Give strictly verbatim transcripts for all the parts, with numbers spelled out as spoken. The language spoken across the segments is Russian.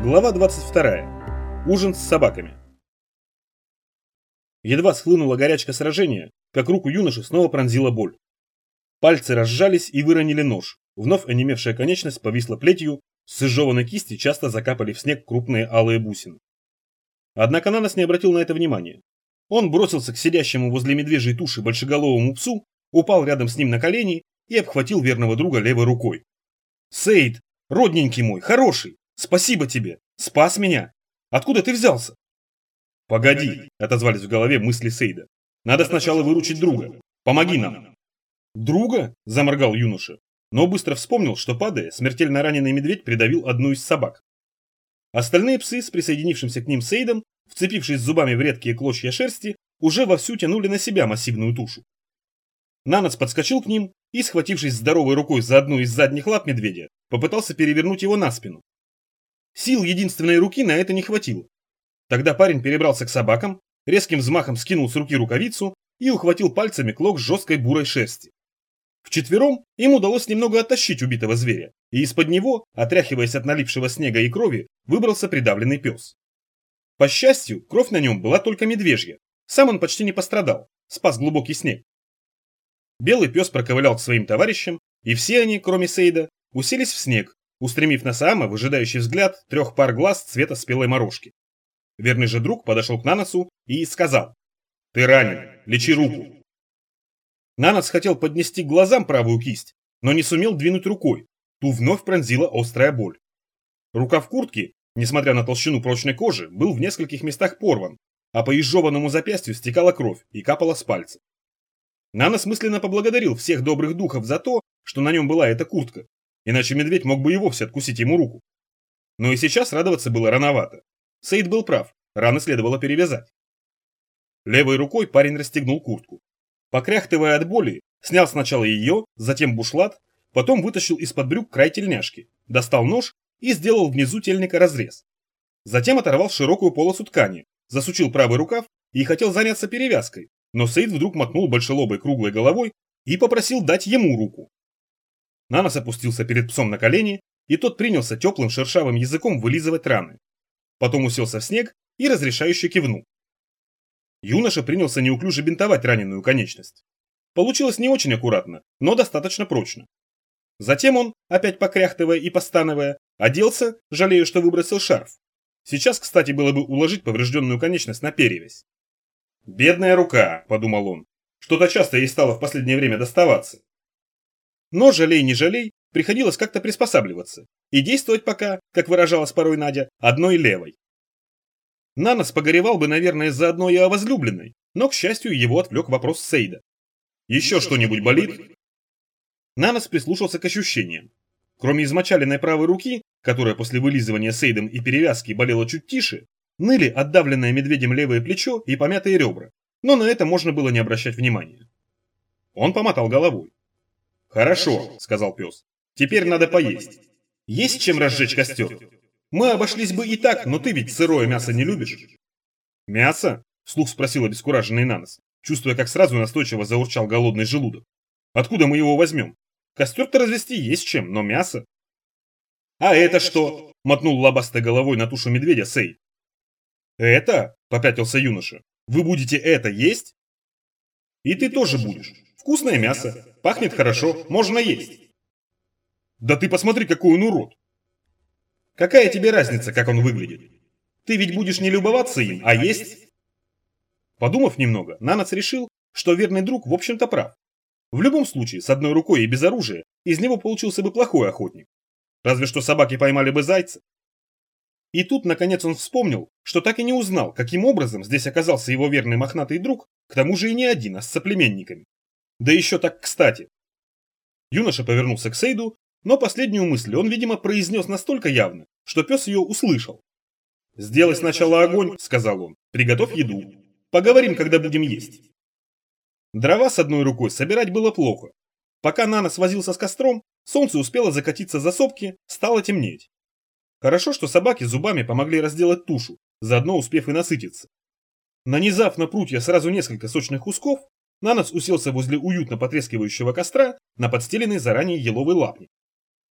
Глава двадцать вторая. Ужин с собаками. Едва схлынула горячка сражения, как руку юноши снова пронзила боль. Пальцы разжались и выронили нож, вновь онемевшая конечность повисла плетью, с изжеванной кисти часто закапали в снег крупные алые бусины. Однако Нанос не обратил на это внимания. Он бросился к сидящему возле медвежьей туши большеголовому псу, упал рядом с ним на колени и обхватил верного друга левой рукой. «Сейд, родненький мой, хороший! Спасибо тебе! Спас меня! Откуда ты взялся?» «Погоди», — отозвались в голове мысли Сейда. «Надо сначала выручить друга. Помоги нам». «Друга?» — заморгал юноша, но быстро вспомнил, что, падая, смертельно раненый медведь придавил одну из собак. Остальные псы с присоединившимся к ним Сейдом, вцепившись зубами в редкие клочья шерсти, уже вовсю тянули на себя массивную тушу. Нанос подскочил к ним и, схватившись здоровой рукой за одну из задних лап медведя, попытался перевернуть его на спину. Сил единственной руки на это не хватило. Тогда парень перебрался к собакам, резким взмахом скинул с руки рукавицу и ухватил пальцами клок жесткой бурой шерсти. Вчетвером им удалось немного оттащить убитого зверя, и из-под него, отряхиваясь от налипшего снега и крови, выбрался придавленный пес. По счастью, кровь на нем была только медвежья, сам он почти не пострадал, спас глубокий снег. Белый пес проковылял к своим товарищам, и все они, кроме Сейда, уселись в снег, устремив на Саама выжидающий взгляд трех пар глаз цвета спелой морожки. Верный же друг подошел к Наносу и сказал: «Ты ранен, лечи руку». Нанос хотел поднести к глазам правую кисть, но не сумел двинуть рукой, ту вновь пронзила острая боль. Рукав куртки, несмотря на толщину прочной кожи, был в нескольких местах порван, а по изжеванному запястью стекала кровь и капала с пальца. Нанос мысленно поблагодарил всех добрых духов за то, что на нем была эта куртка, иначе медведь мог бы и вовсе откусить ему руку. Но и сейчас радоваться было рановато. Сейд был прав, раны следовало перевязать. Левой рукой парень расстегнул куртку. Покряхтывая от боли, снял сначала ее, затем бушлат, потом вытащил из-под брюк край тельняшки, достал нож и сделал внизу тельника разрез. Затем оторвал широкую полосу ткани, засучил правый рукав и хотел заняться перевязкой, но Сейд вдруг мотнул большелобой круглой головой и попросил дать ему руку. Нанос опустился перед псом на колени, и тот принялся теплым шершавым языком вылизывать раны. Потом уселся в снег и разрешающе кивнул. Юноша принялся неуклюже бинтовать раненую конечность. Получилось не очень аккуратно, но достаточно прочно. Затем он, опять покряхтывая и постановая, оделся, жалея, что выбросил шарф. Сейчас, кстати, было бы уложить поврежденную конечность на перевязь. «Бедная рука», — подумал он, — «что-то часто ей стало в последнее время доставаться». Но, жалей не жалей, приходилось как-то приспосабливаться и действовать пока, как выражалась порой Надя, одной левой. Нанос погоревал бы, наверное, заодно и о возлюбленной, но, к счастью, его отвлек вопрос Сейда. «Еще что-нибудь болит?» Нанос прислушался к ощущениям. Кроме измочаленной правой руки, которая после вылизывания Сейдом и перевязки болела чуть тише, ныли отдавленное медведем левое плечо и помятые ребра, но на это можно было не обращать внимания. Он помотал головой. «Хорошо», — сказал пес, — «теперь надо поесть. Есть чем разжечь костер? Мы обошлись бы и так, но ты ведь сырое мясо не любишь». «Мясо?» — вслух спросил обескураженный Нанос, чувствуя, как сразу настойчиво заурчал голодный желудок. «Откуда мы его возьмем? Костер-то развести есть чем, но мясо...» «А это что?» — мотнул лобастой головой на тушу медведя Сейд. «Это?» — попятился юноша. «Вы будете это есть?» «И ты тоже будешь. Вкусное мясо. Пахнет хорошо, можно есть». «Да ты посмотри, какой он урод!» «Какая тебе разница, как он выглядит? Ты ведь будешь не любоваться им, а есть?» Подумав немного, Нанос решил, что верный друг в общем-то прав. В любом случае, с одной рукой и без оружия, из него получился бы плохой охотник. Разве что собаки поймали бы зайца. И тут, наконец, он вспомнил, что так и не узнал, каким образом здесь оказался его верный мохнатый друг, к тому же и не один, а с соплеменниками. Да еще так кстати. Юноша повернулся к Сейду, но последнюю мысль он, видимо, произнес настолько явно, что пес ее услышал. «Сделай сначала огонь», — сказал он, — «приготовь еду. Поговорим, когда будем есть». Дрова с одной рукой собирать было плохо. Пока Нанос возился с костром, солнце успело закатиться за сопки, стало темнеть. Хорошо, что собаки зубами помогли разделать тушу, заодно успев и насытиться. Нанизав на прутья сразу несколько сочных кусков, Нанос уселся возле уютно потрескивающего костра на подстеленный заранее еловый лапник.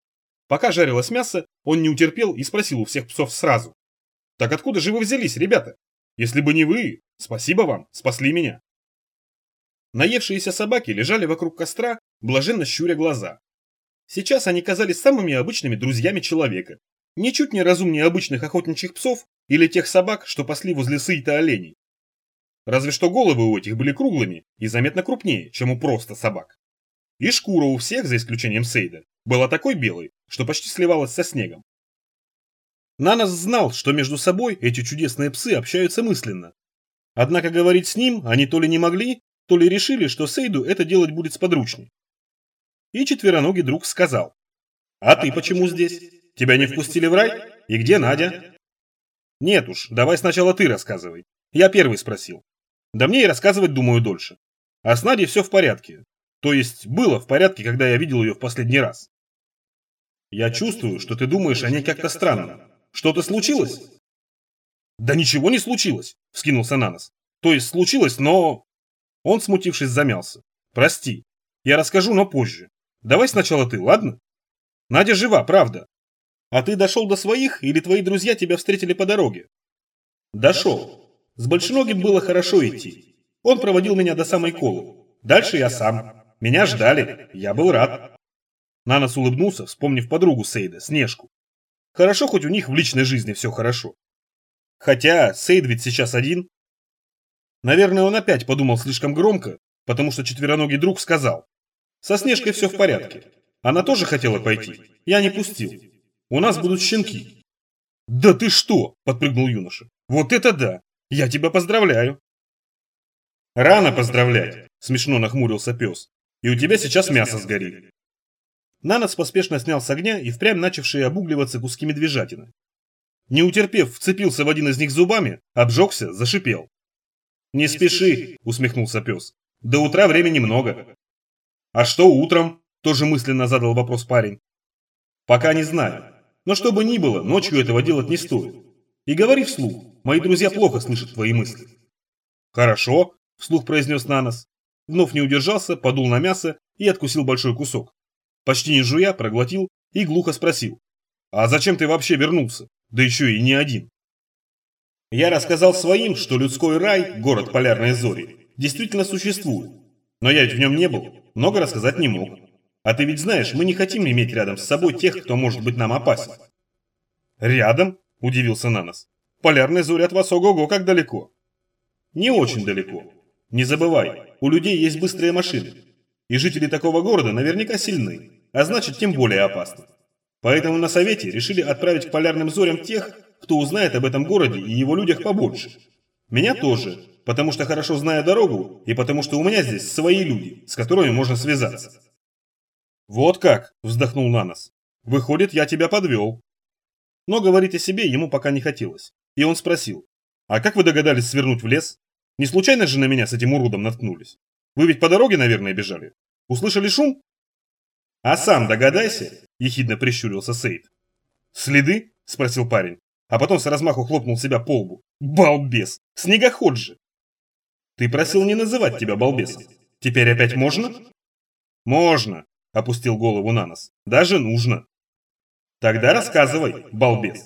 Пока жарилось мясо, он не утерпел и спросил у всех псов сразу. «Так откуда же вы взялись, ребята? Если бы не вы, спасибо вам, спасли меня». Наевшиеся собаки лежали вокруг костра, блаженно щуря глаза. Сейчас они казались самыми обычными друзьями человека, ничуть не разумнее обычных охотничьих псов или тех собак, что пасли возле сыта оленей. Разве что головы у этих были круглыми и заметно крупнее, чем у просто собак. И шкура у всех, за исключением Сейда, была такой белой, что почти сливалась со снегом. Нанос знал, что между собой эти чудесные псы общаются мысленно. Однако говорить с ним они то ли не могли, то ли решили, что Сейду это делать будет сподручней. И четвероногий друг сказал: «А ты почему здесь? Тебя не впустили в рай? И где Надя?» «Нет уж, давай сначала ты рассказывай. Я первый спросил. Да мне и рассказывать, думаю, дольше. А с Надей все в порядке. То есть было в порядке, когда я видел ее в последний раз». «Я чувствую, что ты думаешь о ней как-то странно. Что-то случилось?» «Да ничего не случилось», — вскинулся Нанос. «То есть случилось, но...» Он, смутившись, замялся. «Прости. Я расскажу, но позже. Давай сначала ты, ладно? Надя жива, правда. А ты дошел до своих, или твои друзья тебя встретили по дороге?» «Дошел. С Большеногим было хорошо идти. Он проводил меня до самой Колы. Дальше я сам. Меня ждали. Я был рад». Нанос улыбнулся, вспомнив подругу Сейда, Снежку. Хорошо, хоть у них в личной жизни все хорошо. Хотя Сейд ведь сейчас один. Наверное, он опять подумал слишком громко, потому что четвероногий друг сказал: «Со Снежкой все в порядке. Она тоже хотела пойти. Я не пустил. У нас будут щенки». «Да ты что?» – подпрыгнул юноша. «Вот это да! Я тебя поздравляю!» «Рано поздравлять!» – смешно нахмурился пес. «И у тебя сейчас мясо сгорит». Нанос поспешно снял с огня и впрямь начавшие обугливаться куски медвежатины. Не утерпев, вцепился в один из них зубами, обжегся, зашипел. «Не спеши!» – усмехнулся пес. «До утра времени много». «А что утром?» – тоже мысленно задал вопрос парень. «Пока не знаю. Но что бы ни было, ночью этого делать не стоит. И говори вслух, мои друзья плохо слышат твои мысли». «Хорошо», – вслух произнес Нанос. Вновь не удержался, подул на мясо и откусил большой кусок. Почти не жуя, проглотил и глухо спросил: «А зачем ты вообще вернулся? Да еще и не один». «Я рассказал своим, что людской рай, город Полярной Зори, действительно существует. Но я ведь в нем не был, много рассказать не мог. А ты ведь знаешь, мы не хотим иметь рядом с собой тех, кто может быть нам опасен». «Рядом?» – удивился Нанос. «Полярная Зорь от вас ого-го как далеко». «Не очень далеко. Не забывай, у людей есть быстрые машины. И жители такого города наверняка сильны, а значит тем более опасны. Поэтому на совете решили отправить к полярным зорям тех, кто узнает об этом городе и его людях побольше. Меня тоже, потому что хорошо знаю дорогу и потому что у меня здесь свои люди, с которыми можно связаться». «Вот как!» – вздохнул Нанос. «Выходит, я тебя подвел». Но говорить о себе ему пока не хотелось, и он спросил: «А как вы догадались свернуть в лес? Не случайно же на меня с этим уродом наткнулись? Вы ведь по дороге, наверное, бежали? Услышали шум?» «А сам догадайся», – ехидно прищурился Сейд. «Следы?» – спросил парень, а потом с размаху хлопнул себя по лбу. «Балбес! Снегоход же!» «Ты просил не называть тебя балбесом. Теперь опять можно?» «Можно», – опустил голову Нанос. «Даже нужно». «Тогда рассказывай, балбес».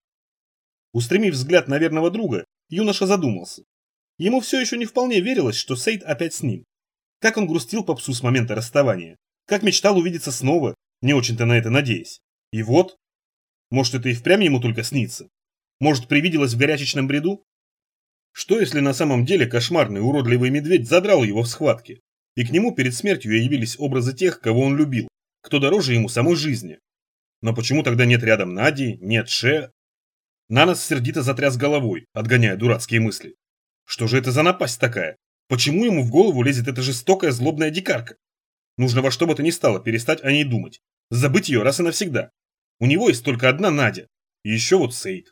Устремив взгляд на верного друга, юноша задумался. Ему все еще не вполне верилось, что Сейд опять с ним. Как он грустил по псу с момента расставания. Как мечтал увидеться снова, не очень-то на это надеясь. И вот... Может, это и впрямь ему только снится? Может, привиделось в горячечном бреду? Что если на самом деле кошмарный уродливый медведь задрал его в схватке, и к нему перед смертью явились образы тех, кого он любил, кто дороже ему самой жизни? Но почему тогда нет рядом Нади, нет Ше? Нанос сердито затряс головой, отгоняя дурацкие мысли. Что же это за напасть такая? Почему ему в голову лезет эта жестокая злобная дикарка? Нужно во что бы то ни стало перестать о ней думать. Забыть ее раз и навсегда. У него есть только одна Надя. И еще вот Сейд.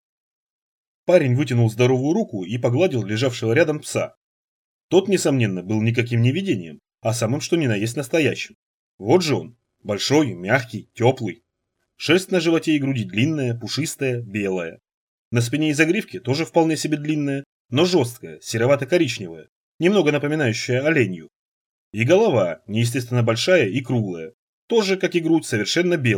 Парень вытянул здоровую руку и погладил лежавшего рядом пса. Тот, несомненно, был никаким не видением, а самым что ни на есть настоящим. Вот же он. Большой, мягкий, теплый. Шерсть на животе и груди длинная, пушистая, белая. На спине и загривке тоже вполне себе длинная, но жесткая, серовато-коричневая, немного напоминающая оленью. И голова, неестественно большая и круглая, тоже, как и грудь, совершенно белая,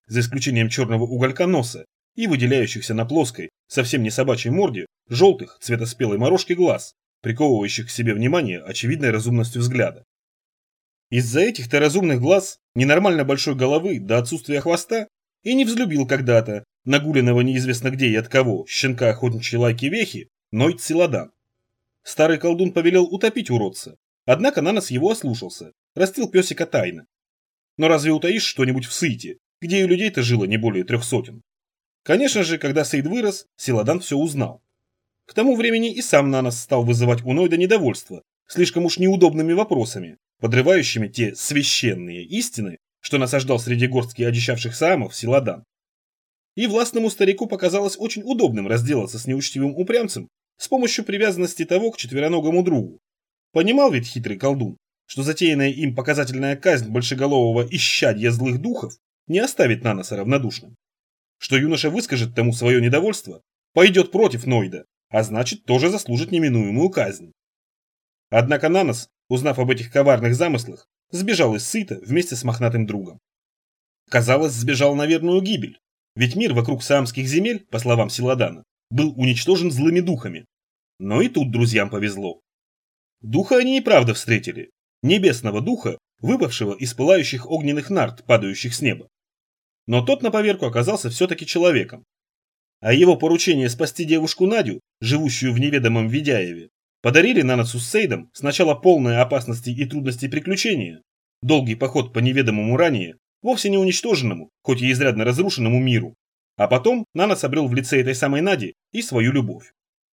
за исключением черного уголька носа и выделяющихся на плоской, совсем не собачьей морде, желтых, цвета спелой морожки глаз, приковывающих к себе внимание очевидной разумностью взгляда. Из-за этих-то разумных глаз, ненормально большой головы до отсутствия хвоста, и не взлюбил когда-то, нагуленного неизвестно где и от кого, щенка охотничьей лайки Вехи, Нойд Силадан. Старый колдун повелел утопить уродца, однако Нанос его ослушался, растил песика тайно. Но разве утаишь что-нибудь в Сыте, где и людей-то жило не более трех сотен? Конечно же, когда Сейд вырос, Силадан все узнал. К тому времени и сам Нанос стал вызывать у Нойда недовольство слишком уж неудобными вопросами, подрывающими те священные истины, что насаждал среди горстки одичавших саамов Силадан. И властному старику показалось очень удобным разделаться с неучтивым упрямцем с помощью привязанности того к четвероногому другу. Понимал ведь хитрый колдун, что затеянная им показательная казнь большеголового исчадья злых духов не оставит Наноса равнодушным. Что юноша выскажет тому свое недовольство, пойдет против Нойда, а значит тоже заслужит неминуемую казнь. Однако Нанос, узнав об этих коварных замыслах, сбежал из Сыта вместе с мохнатым другом. Казалось, сбежал на верную гибель, ведь мир вокруг саамских земель, по словам Силадана, был уничтожен злыми духами. Но и тут друзьям повезло. Духа они и правда встретили, небесного духа, выпавшего из пылающих огненных нарт, падающих с неба. Но тот на поверку оказался все-таки человеком. А его поручение спасти девушку Надю, живущую в неведомом Ведяеве, подарили Наносу с Сейдом сначала полные опасности и трудности приключения, долгий поход по неведомому ранее, вовсе не уничтоженному, хоть и изрядно разрушенному миру, а потом Нанос обрел в лице этой самой Нади и свою любовь.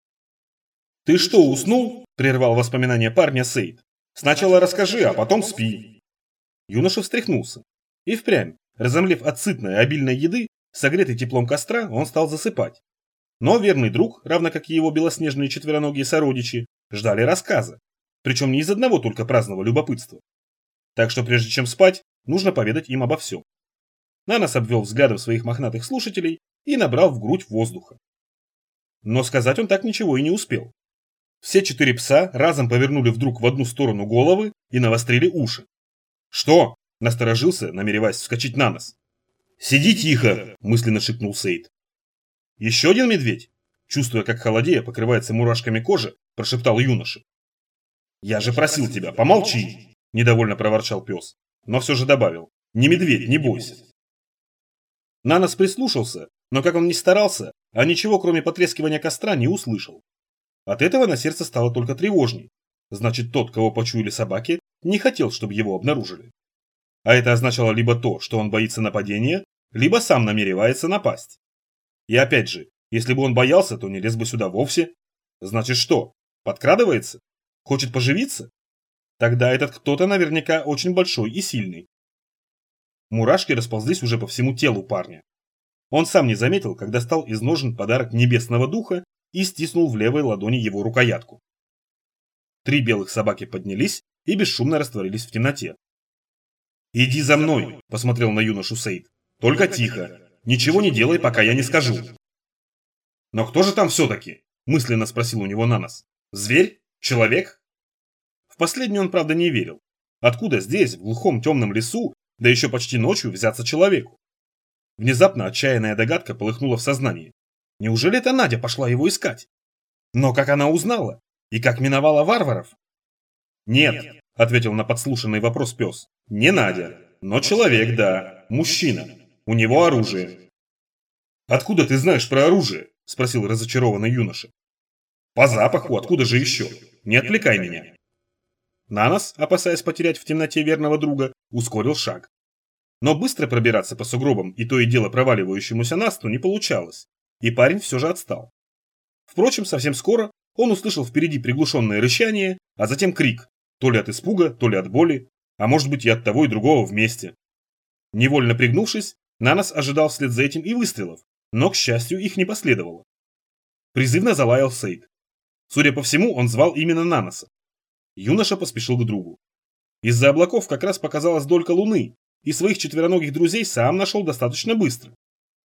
«Ты что, уснул?» – прервал воспоминания парня Сейд. «Сначала расскажи, а потом спи». Юноша встряхнулся. И впрямь, разомлев от сытной обильной еды, согретый теплом костра, он стал засыпать. Но верный друг, равно как и его белоснежные четвероногие сородичи, ждали рассказа, причем не из одного только праздного любопытства. Так что прежде чем спать, нужно поведать им обо всем. Нанос обвел взглядом своих мохнатых слушателей и набрал в грудь воздуха. Но сказать он так ничего и не успел. Все четыре пса разом повернули вдруг в одну сторону головы и навострили уши. «Что?» – насторожился, намереваясь вскочить Нанос. «Сиди тихо!» – мысленно шепнул Сейд. «Еще один медведь?» – чувствуя, как холодея покрывается мурашками кожи, прошептал юноша. «Я же просил тебя, помолчи!» – недовольно проворчал пес, но все же добавил. «Не медведь, не бойся!» Нанос прислушался, но как он ни старался, а ничего кроме потрескивания костра не услышал. От этого на сердце стало только тревожней. Значит, тот, кого почуяли собаки, не хотел, чтобы его обнаружили. А это означало либо то, что он боится нападения, либо сам намеревается напасть. И опять же, если бы он боялся, то не лез бы сюда вовсе. Значит что, подкрадывается? Хочет поживиться? Тогда этот кто-то наверняка очень большой и сильный. Мурашки расползлись уже по всему телу парня. Он сам не заметил, когда достал из ножен подарок небесного духа и стиснул в левой ладони его рукоятку. Три белых собаки поднялись и бесшумно растворились в темноте. «Иди за мной», – посмотрел на юношу Сейд. «Только тихо. Ничего не делай, пока я не скажу». «Но кто же там все-таки?» – мысленно спросил у него Нанос. «Зверь? Человек?» В последнее он, правда, не верил. Откуда здесь, в глухом темном лесу, да еще почти ночью, взяться человеку? Внезапно отчаянная догадка полыхнула в сознании. Неужели это Надя пошла его искать? Но как она узнала? И как миновала варваров? «Нет», – ответил на подслушанный вопрос пес. «Не Надя, но человек, да, мужчина. У него оружие». «Откуда ты знаешь про оружие?» – спросил разочарованный юноша. «По запаху, откуда же еще? Не отвлекай меня». Нанос, опасаясь потерять в темноте верного друга, ускорил шаг. Но быстро пробираться по сугробам и то и дело проваливающемуся насту не получалось, и парень все же отстал. Впрочем, совсем скоро он услышал впереди приглушенное рычание, а затем крик, то ли от испуга, то ли от боли, а может быть и от того и другого вместе. Невольно пригнувшись, Нанос ожидал вслед за этим и выстрелов, но, к счастью, их не последовало. Призывно залаял Сейд. Судя по всему, он звал именно Наноса. Юноша поспешил к другу. Из-за облаков как раз показалась долька луны, и своих четвероногих друзей сам нашел достаточно быстро.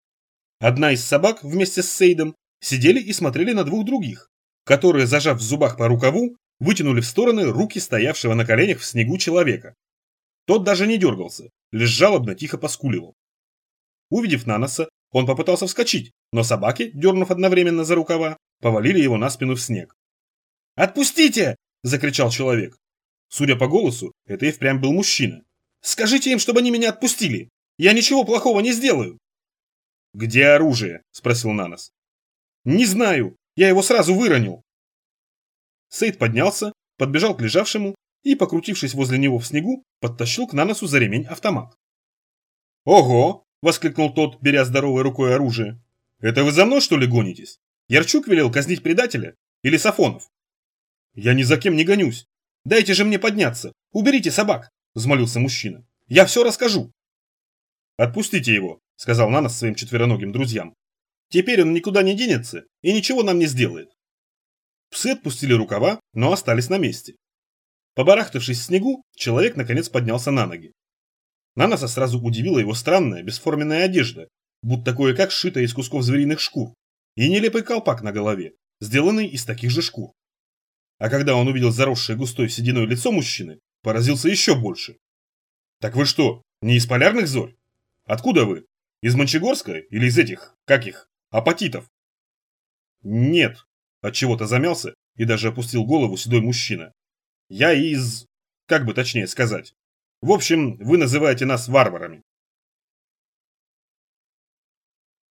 Одна из собак вместе с Сейдом сидели и смотрели на двух других, которые, зажав в зубах по рукаву, вытянули в стороны руки стоявшего на коленях в снегу человека. Тот даже не дергался, лишь жалобно тихо поскуливал. Увидев Наноса, он попытался вскочить, но собаки, дернув одновременно за рукава, повалили его на спину в снег. «Отпустите!» – закричал человек. Судя по голосу, это и впрямь был мужчина. «Скажите им, чтобы они меня отпустили! Я ничего плохого не сделаю!» «Где оружие?» – спросил Нанос. «Не знаю, я его сразу выронил». Сейд поднялся, подбежал к лежавшему и, покрутившись возле него в снегу, подтащил к Наносу за ремень автомат. «Ого!» – воскликнул тот, беря здоровой рукой оружие. «Это вы за мной, что ли, гонитесь? Ярчук велел казнить предателя? Или Сафонов?» «Я ни за кем не гонюсь. Дайте же мне подняться. Уберите собак!» – взмолился мужчина. «Я все расскажу!» «Отпустите его!» – сказал Нанос своим четвероногим друзьям. «Теперь он никуда не денется и ничего нам не сделает». Псы отпустили рукава, но остались на месте. Побарахтавшись в снегу, человек наконец поднялся на ноги. Наноса сразу удивила его странная, бесформенная одежда, будто кое-как сшитая из кусков звериных шкур, и нелепый колпак на голове, сделанный из таких же шкур. А когда он увидел заросшее густой сединой лицо мужчины, поразился еще больше. «Так вы что, не из полярных зорь? Откуда вы? Из Мончегорска или из этих, как их, апатитов?» «Нет», – отчего-то замялся и даже опустил голову седой мужчина. «Я из... как бы точнее сказать. В общем, вы называете нас варварами».